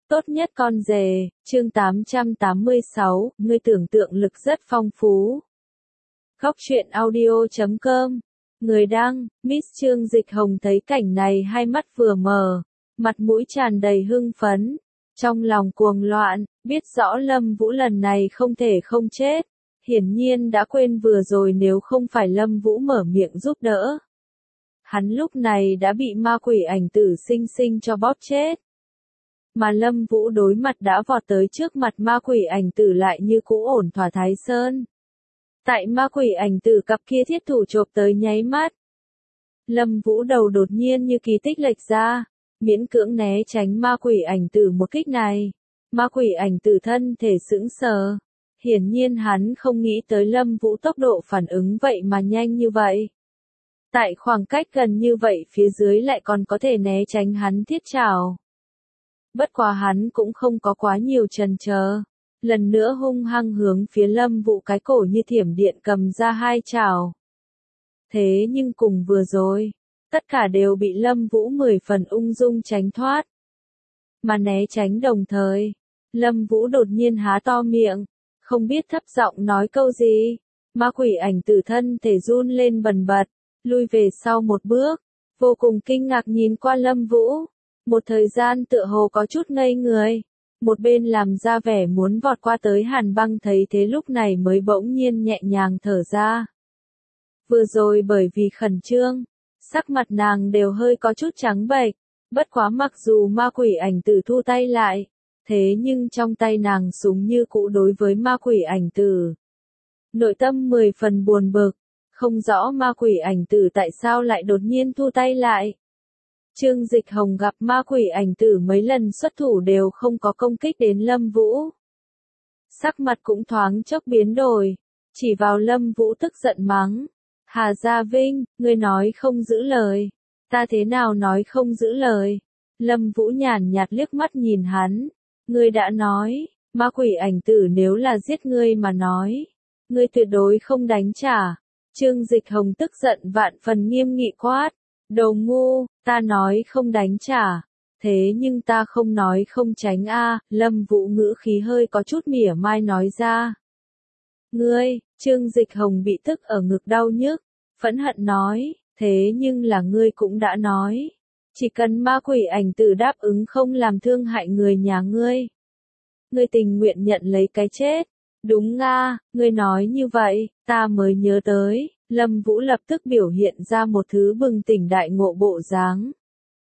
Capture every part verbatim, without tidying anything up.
Tốt nhất con rể, chương tám trăm tám mươi sáu, ngươi tưởng tượng lực rất phong phú. Góc truyện audio chấm com. Người đăng, Miss Trương Dịch Hồng thấy cảnh này hai mắt vừa mở, mặt mũi tràn đầy hưng phấn, trong lòng cuồng loạn, biết rõ Lâm Vũ lần này không thể không chết, hiển nhiên đã quên vừa rồi nếu không phải Lâm Vũ mở miệng giúp đỡ. Hắn lúc này đã bị ma quỷ ảnh tử sinh sinh cho bóp chết. Mà Lâm Vũ đối mặt đã vọt tới trước mặt ma quỷ ảnh tử lại như cũ ổn thỏa Thái Sơn. Tại ma quỷ ảnh tử cặp kia thiết thủ chộp tới nháy mắt. Lâm Vũ đầu đột nhiên như kỳ tích lệch ra, miễn cưỡng né tránh ma quỷ ảnh tử một kích này. Ma quỷ ảnh tử thân thể sững sờ. Hiển nhiên hắn không nghĩ tới Lâm Vũ tốc độ phản ứng vậy mà nhanh như vậy. Tại khoảng cách gần như vậy phía dưới lại còn có thể né tránh hắn thiết trảo. Bất quá hắn cũng không có quá nhiều chần chờ, lần nữa hung hăng hướng phía Lâm Vũ cái cổ như thiểm điện cầm ra hai chảo. Thế nhưng cùng vừa rồi, tất cả đều bị Lâm Vũ mười phần ung dung tránh thoát. Mà né tránh đồng thời, Lâm Vũ đột nhiên há to miệng, không biết thấp giọng nói câu gì, ma quỷ ảnh tử thân thể run lên bần bật, lui về sau một bước, vô cùng kinh ngạc nhìn qua Lâm Vũ. Một thời gian tựa hồ có chút ngây người, một bên làm ra vẻ muốn vọt qua tới Hàn Băng thấy thế lúc này mới bỗng nhiên nhẹ nhàng thở ra. Vừa rồi bởi vì khẩn trương, sắc mặt nàng đều hơi có chút trắng bệch, bất quá mặc dù ma quỷ ảnh tử thu tay lại, thế nhưng trong tay nàng súng như cũ đối với ma quỷ ảnh tử. Nội tâm mười phần buồn bực, không rõ ma quỷ ảnh tử tại sao lại đột nhiên thu tay lại. Trương Dịch Hồng gặp ma quỷ ảnh tử mấy lần xuất thủ đều không có công kích đến Lâm Vũ. Sắc mặt cũng thoáng chốc biến đổi, chỉ vào Lâm Vũ tức giận mắng. Hà Gia Vinh, ngươi nói không giữ lời. Ta thế nào nói không giữ lời? Lâm Vũ nhàn nhạt liếc mắt nhìn hắn. Ngươi đã nói, ma quỷ ảnh tử nếu là giết ngươi mà nói, ngươi tuyệt đối không đánh trả. Trương Dịch Hồng tức giận vạn phần nghiêm nghị quát. Đồ ngu, ta nói không đánh trả. Thế nhưng ta không nói không tránh a. Lâm Vũ ngữ khí hơi có chút mỉa mai nói ra. Ngươi, Trương Dịch Hồng bị tức ở ngực đau nhức, phẫn hận nói, thế nhưng là ngươi cũng đã nói. Chỉ cần ma quỷ ảnh tử đáp ứng không làm thương hại người nhà ngươi. Ngươi tình nguyện nhận lấy cái chết. Đúng nga, ngươi nói như vậy, ta mới nhớ tới. Lâm Vũ lập tức biểu hiện ra một thứ bừng tỉnh đại ngộ bộ dáng.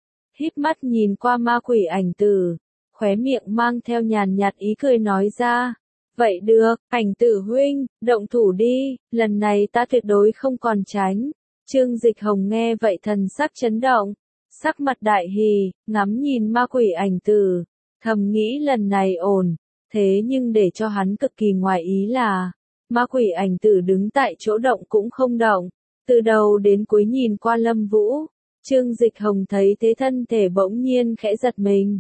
Híp mắt nhìn qua ma quỷ ảnh tử, khóe miệng mang theo nhàn nhạt ý cười nói ra. Vậy được, ảnh tử huynh, động thủ đi, lần này ta tuyệt đối không còn tránh. Trương Dịch Hồng nghe vậy thần sắc chấn động, sắc mặt đại hỉ, ngắm nhìn ma quỷ ảnh tử, thầm nghĩ lần này ổn. Thế nhưng để cho hắn cực kỳ ngoài ý là, ma quỷ ảnh tử đứng tại chỗ động cũng không động, từ đầu đến cuối nhìn qua Lâm Vũ. Trương Dịch Hồng thấy thế thân thể bỗng nhiên khẽ giật mình.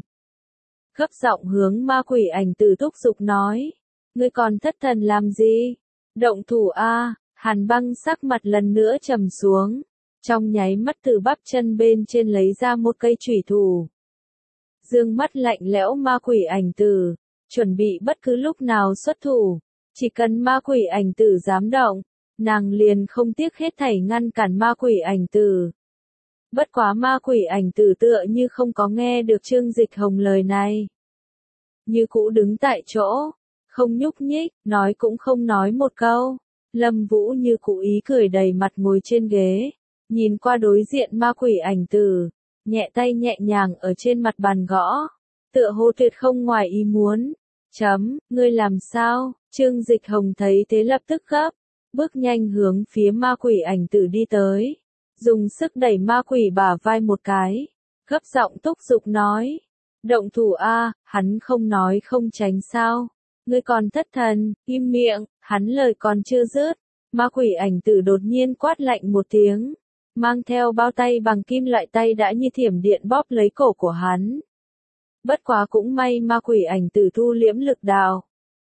Gấp giọng hướng ma quỷ ảnh tử thúc giục nói, ngươi còn thất thần làm gì? Động thủ a. Hàn Băng sắc mặt lần nữa trầm xuống, trong nháy mắt từ bắp chân bên trên lấy ra một cây chủy thủ. Dương mắt lạnh lẽo ma quỷ ảnh tử, chuẩn bị bất cứ lúc nào xuất thủ. Chỉ cần ma quỷ ảnh tử dám động, nàng liền không tiếc hết thảy ngăn cản ma quỷ ảnh tử. Bất quá ma quỷ ảnh tử tựa như không có nghe được Trương Dịch Hồng lời này. Như cũ đứng tại chỗ, không nhúc nhích, nói cũng không nói một câu. Lâm Vũ như cũ ý cười đầy mặt ngồi trên ghế, nhìn qua đối diện ma quỷ ảnh tử, nhẹ tay nhẹ nhàng ở trên mặt bàn gõ, tựa hồ tuyệt không ngoài ý muốn. Chấm, ngươi làm sao? Trương Dịch Hồng thấy thế lập tức gấp, bước nhanh hướng phía ma quỷ ảnh tử đi tới, dùng sức đẩy ma quỷ bả vai một cái, gấp giọng thúc giục nói, động thủ a. Hắn không nói không tránh sao? Ngươi còn thất thần, im miệng. Hắn lời còn chưa dứt, ma quỷ ảnh tử đột nhiên quát lạnh một tiếng, mang theo bao tay bằng kim loại tay đã như thiểm điện bóp lấy cổ của hắn. Bất quá cũng may ma quỷ ảnh tử thu liễm lực đạo.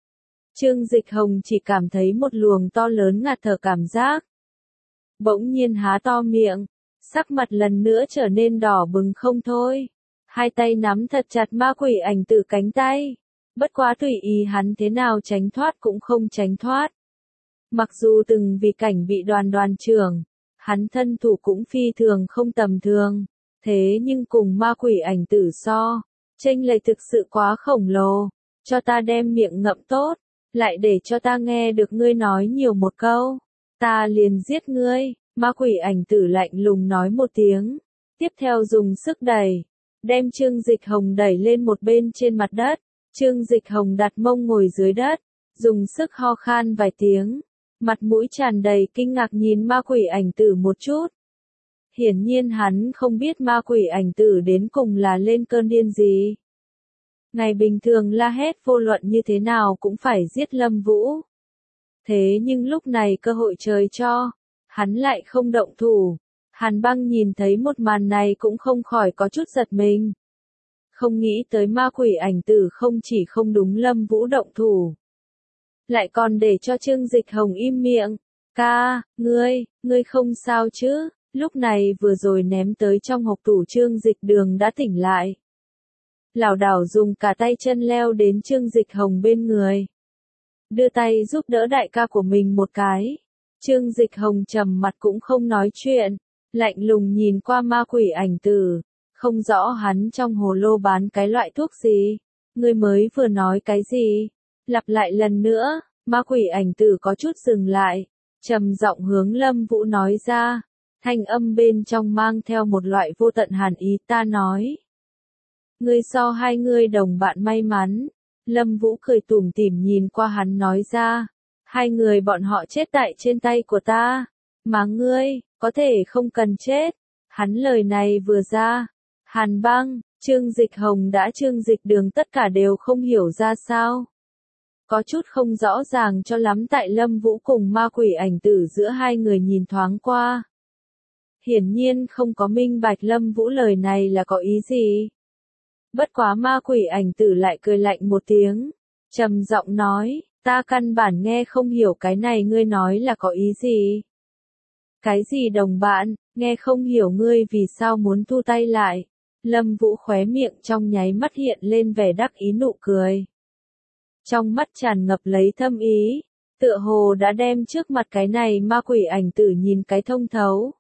Trương Dịch Hồng chỉ cảm thấy một luồng to lớn ngạt thở cảm giác. Bỗng nhiên há to miệng, sắc mặt lần nữa trở nên đỏ bừng không thôi. hai tay nắm thật chặt ma quỷ ảnh tử cánh tay. Bất quá tùy ý hắn thế nào tránh thoát cũng không tránh thoát. Mặc dù từng vì cảnh bị đoàn đoàn trưởng, hắn thân thủ cũng phi thường không tầm thường, thế nhưng cùng ma quỷ ảnh tử so, chênh lệch thực sự quá khổng lồ, cho ta đem miệng ngậm tốt, lại để cho ta nghe được ngươi nói nhiều một câu, ta liền giết ngươi, ma quỷ ảnh tử lạnh lùng nói một tiếng, tiếp theo dùng sức đẩy, đem Trương Dịch Hồng đẩy lên một bên trên mặt đất, Trương Dịch Hồng đặt mông ngồi dưới đất, dùng sức ho khan vài tiếng. Mặt mũi tràn đầy kinh ngạc nhìn ma quỷ ảnh tử một chút. Hiển nhiên hắn không biết ma quỷ ảnh tử đến cùng là lên cơn điên gì. Ngày bình thường la hét vô luận như thế nào cũng phải giết Lâm Vũ. Thế nhưng lúc này cơ hội trời cho, hắn lại không động thủ. Hàn Băng nhìn thấy một màn này cũng không khỏi có chút giật mình. Không nghĩ tới ma quỷ ảnh tử không chỉ không đúng Lâm Vũ động thủ. Lại còn để cho Trương Dịch Hồng im miệng. Ca, ngươi, ngươi không sao chứ? Lúc này vừa rồi ném tới trong hộc tủ Trương Dịch Đường đã tỉnh lại. Lảo đảo dùng cả tay chân leo đến Trương Dịch Hồng bên người. Đưa tay giúp đỡ đại ca của mình một cái. Trương Dịch Hồng trầm mặt cũng không nói chuyện. Lạnh lùng nhìn qua ma quỷ ảnh tử. Không rõ hắn trong hồ lô bán cái loại thuốc gì. Ngươi mới vừa nói cái gì? Lặp lại lần nữa, ma quỷ ảnh tử có chút dừng lại, trầm giọng hướng Lâm Vũ nói ra, thanh âm bên trong mang theo một loại vô tận hàn ý. Ta nói, ngươi so hai ngươi đồng bạn may mắn. Lâm Vũ cười tủm tỉm nhìn qua hắn nói ra, hai người bọn họ chết tại trên tay của ta, mà ngươi, có thể không cần chết. Hắn lời này vừa ra, Hàn Băng, Trương Dịch Hồng đã Trương Dịch Đường tất cả đều không hiểu ra sao. Có chút không rõ ràng cho lắm tại Lâm Vũ cùng ma quỷ ảnh tử giữa hai người nhìn thoáng qua. Hiển nhiên không có minh bạch Lâm Vũ lời này là có ý gì. Bất quá ma quỷ ảnh tử lại cười lạnh một tiếng, trầm giọng nói, ta căn bản nghe không hiểu cái này ngươi nói là có ý gì. Cái gì đồng bạn, nghe không hiểu ngươi vì sao muốn thu tay lại. Lâm Vũ khóe miệng trong nháy mắt hiện lên vẻ đắc ý nụ cười. Trong mắt tràn ngập lấy thâm ý, tựa hồ đã đem trước mặt cái này ma quỷ ảnh tử nhìn cái thông thấu.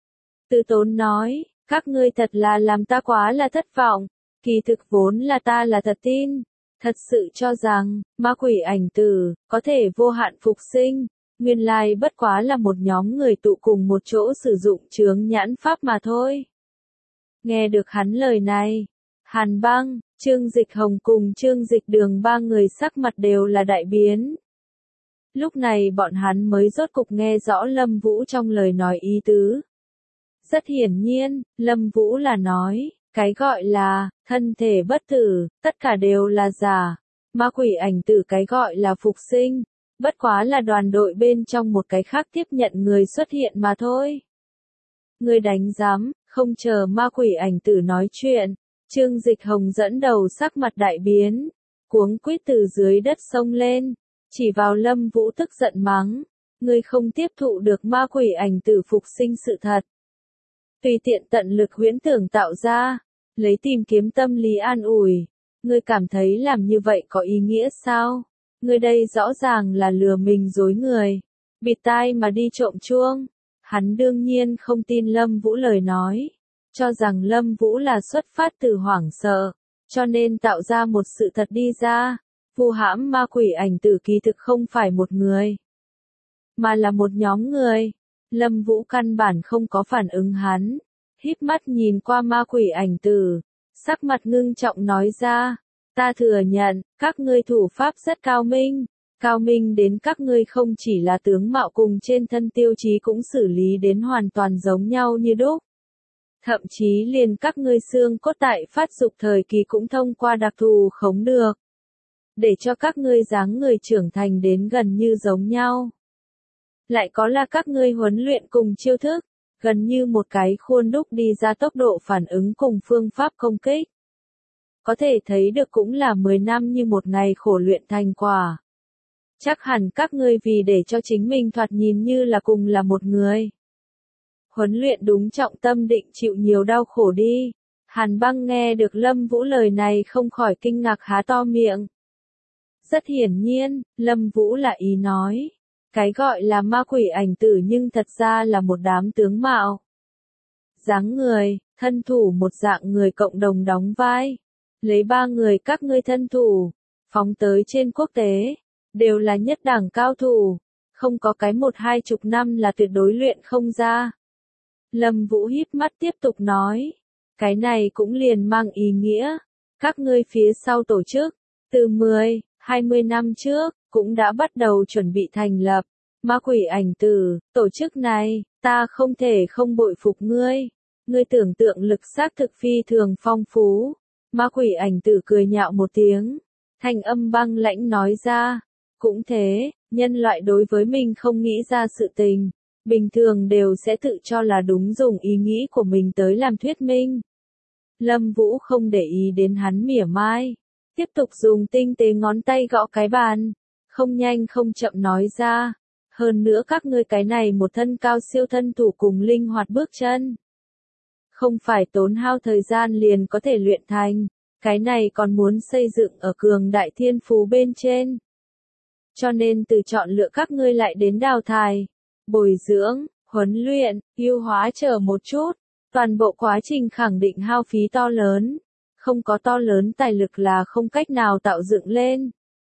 Từ Tốn nói, các ngươi thật là làm ta quá là thất vọng, kỳ thực vốn là ta là thật tin, thật sự cho rằng, ma quỷ ảnh tử, có thể vô hạn phục sinh, nguyên lai bất quá là một nhóm người tụ cùng một chỗ sử dụng chướng nhãn pháp mà thôi. Nghe được hắn lời này, Hàn Băng, Trương Dịch Hồng cùng Trương Dịch Đường ba người sắc mặt đều là đại biến. Lúc này bọn hắn mới rốt cục nghe rõ Lâm Vũ trong lời nói ý tứ. Rất hiển nhiên, Lâm Vũ là nói, cái gọi là, thân thể bất tử, tất cả đều là giả. Ma quỷ ảnh tử cái gọi là phục sinh, bất quá là đoàn đội bên trong một cái khác tiếp nhận người xuất hiện mà thôi. Người đánh giám, không chờ ma quỷ ảnh tử nói chuyện. Trương Dịch Hồng dẫn đầu sắc mặt đại biến, cuống quýt từ dưới đất xông lên, chỉ vào Lâm Vũ tức giận mắng, ngươi không tiếp thụ được ma quỷ ảnh tử phục sinh sự thật. Tùy tiện tận lực huyễn tưởng tạo ra, lấy tìm kiếm tâm lý an ủi, ngươi cảm thấy làm như vậy có ý nghĩa sao? Ngươi đây rõ ràng là lừa mình dối người, bịt tai mà đi trộm chuông. Hắn đương nhiên không tin Lâm Vũ lời nói. Cho rằng Lâm Vũ là xuất phát từ hoảng sợ, cho nên tạo ra một sự thật đi ra, vu hãm ma quỷ ảnh tử kỳ thực không phải một người, mà là một nhóm người. Lâm Vũ căn bản không có phản ứng hắn, híp mắt nhìn qua ma quỷ ảnh tử, sắc mặt ngưng trọng nói ra, ta thừa nhận, các ngươi thủ pháp rất cao minh, cao minh đến các ngươi không chỉ là tướng mạo cùng trên thân tiêu chí cũng xử lý đến hoàn toàn giống nhau như đúc. Thậm chí liền các ngươi xương cốt tại phát dục thời kỳ cũng thông qua đặc thù khống được. Để cho các ngươi dáng người trưởng thành đến gần như giống nhau. Lại có là các ngươi huấn luyện cùng chiêu thức, gần như một cái khuôn đúc đi ra tốc độ phản ứng cùng phương pháp công kích. Có thể thấy được cũng là mười năm như một ngày khổ luyện thành quả. Chắc hẳn các ngươi vì để cho chính mình thoạt nhìn như là cùng là một người. Huấn luyện đúng trọng tâm định chịu nhiều đau khổ đi. Hàn Băng nghe được Lâm Vũ lời này không khỏi kinh ngạc há to miệng. Rất hiển nhiên, Lâm Vũ là ý nói. Cái gọi là ma quỷ ảnh tử nhưng thật ra là một đám tướng mạo. Dáng người, thân thủ một dạng người cộng đồng đóng vai. Lấy ba người các ngươi thân thủ, phóng tới trên quốc tế, đều là nhất đẳng cao thủ. Không có cái một hai chục năm là tuyệt đối luyện không ra. Lâm Vũ híp mắt tiếp tục nói. Cái này cũng liền mang ý nghĩa. Các ngươi phía sau tổ chức, từ mười, hai mươi năm trước, cũng đã bắt đầu chuẩn bị thành lập. Ma quỷ ảnh tử, tổ chức này, ta không thể không bội phục ngươi. Ngươi tưởng tượng lực xác thực phi thường phong phú. Ma quỷ ảnh tử cười nhạo một tiếng. Thanh âm băng lãnh nói ra. Cũng thế, nhân loại đối với mình không nghĩ ra sự tình. Bình thường đều sẽ tự cho là đúng dùng ý nghĩ của mình tới làm thuyết minh. Lâm Vũ không để ý đến hắn mỉa mai. Tiếp tục dùng tinh tế ngón tay gõ cái bàn. Không nhanh không chậm nói ra. Hơn nữa các ngươi cái này một thân cao siêu thân thủ cùng linh hoạt bước chân. Không phải tốn hao thời gian liền có thể luyện thành. Cái này còn muốn xây dựng ở cường đại thiên phú bên trên. Cho nên từ chọn lựa các ngươi lại đến đào thải, bồi dưỡng, huấn luyện, ưu hóa chờ một chút. Toàn bộ quá trình khẳng định hao phí to lớn. Không có to lớn tài lực là không cách nào tạo dựng lên.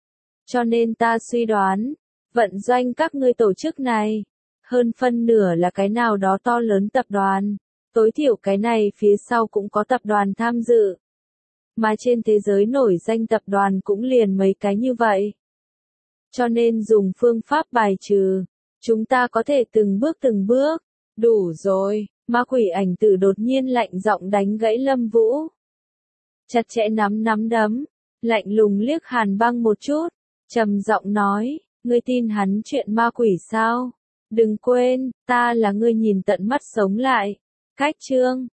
Cho nên ta suy đoán, vận doanh các ngươi tổ chức này, hơn phân nửa là cái nào đó to lớn tập đoàn. Tối thiểu cái này phía sau cũng có tập đoàn tham dự. Mà trên thế giới nổi danh tập đoàn cũng liền mấy cái như vậy. Cho nên dùng phương pháp bài trừ, chúng ta có thể từng bước từng bước. Đủ rồi, ma quỷ ảnh tử đột nhiên lạnh giọng đánh gãy Lâm Vũ. Chặt chẽ nắm nắm đấm, lạnh lùng liếc Hàn Băng một chút, trầm giọng nói, ngươi tin hắn chuyện ma quỷ sao? Đừng quên, ta là ngươi nhìn tận mắt sống lại. Cách chương